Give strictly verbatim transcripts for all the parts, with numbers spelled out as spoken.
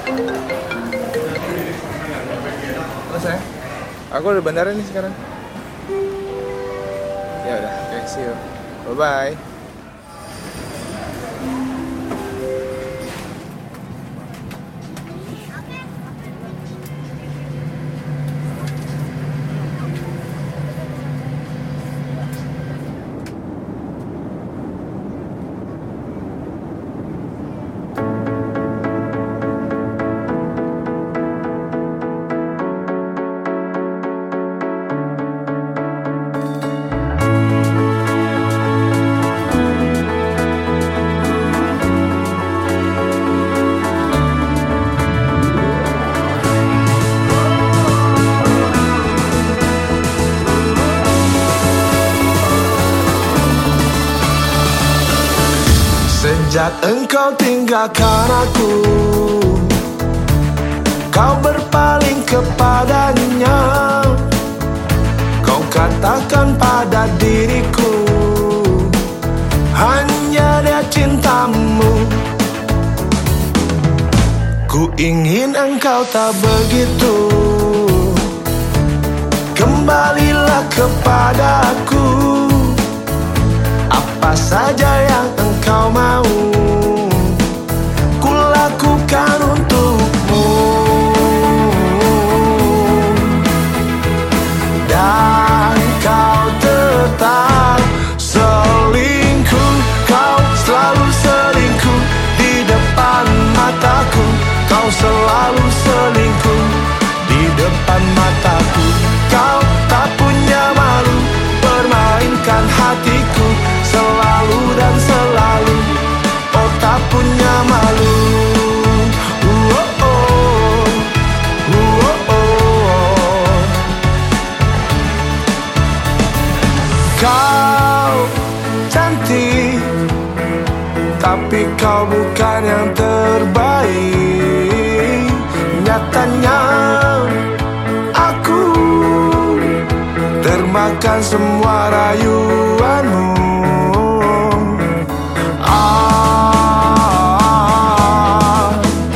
Halo sayang, aku udah bandara nih sekarang. Ya udah, oke, see you. Bye bye. Sejak engkau tinggalkan aku, kau berpaling kepadanya. Kau katakan pada diriku, hanya dia cintamu. Ku ingin engkau tak begitu. Kembalilah kepadaku. Apa saja yang engkau mau, ku lakukan untukmu. Dan kau tetap selingkuh, kau selalu selingkuh di depan mataku. Kau selalu selingkuh di depan mataku. Kau tak punya malu, permainkan hatiku selalu dan selalu. Oh, tak punya malu. Uh, oh, oh. Uh, oh, oh. Kau cantik, tapi kau bukan yang terbaik. Nyatanya aku termakan semua rayuanmu. Ah,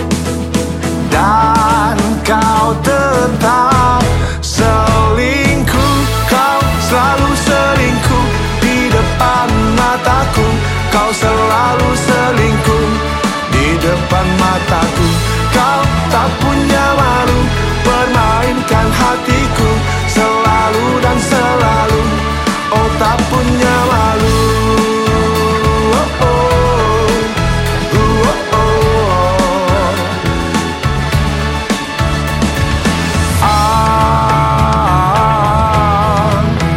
dan kau tetap selingkuh, kau selalu selingkuh di depan mataku. Kau selalu selingkuh di depan mataku. Kau tak punya malu, permainkan hatiku selalu dan selalu. Oh, tak punya malu. Oh, oh. Uh, oh, oh. Ah,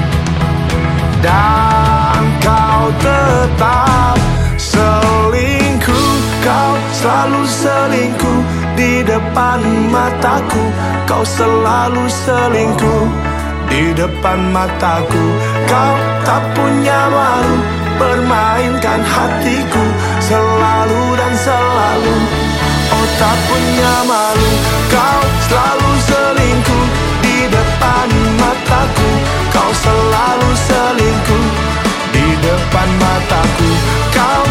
dan kau tetap selingkuh, kau selalu selingkuh di depan mataku. Kau selalu selingkuh di depan mataku. Kau tak punya malu, permainkan hatiku selalu dan selalu. Oh, tak punya malu, kau selalu selingkuh di depan mataku. Kau selalu selingkuh di depan mataku. Kau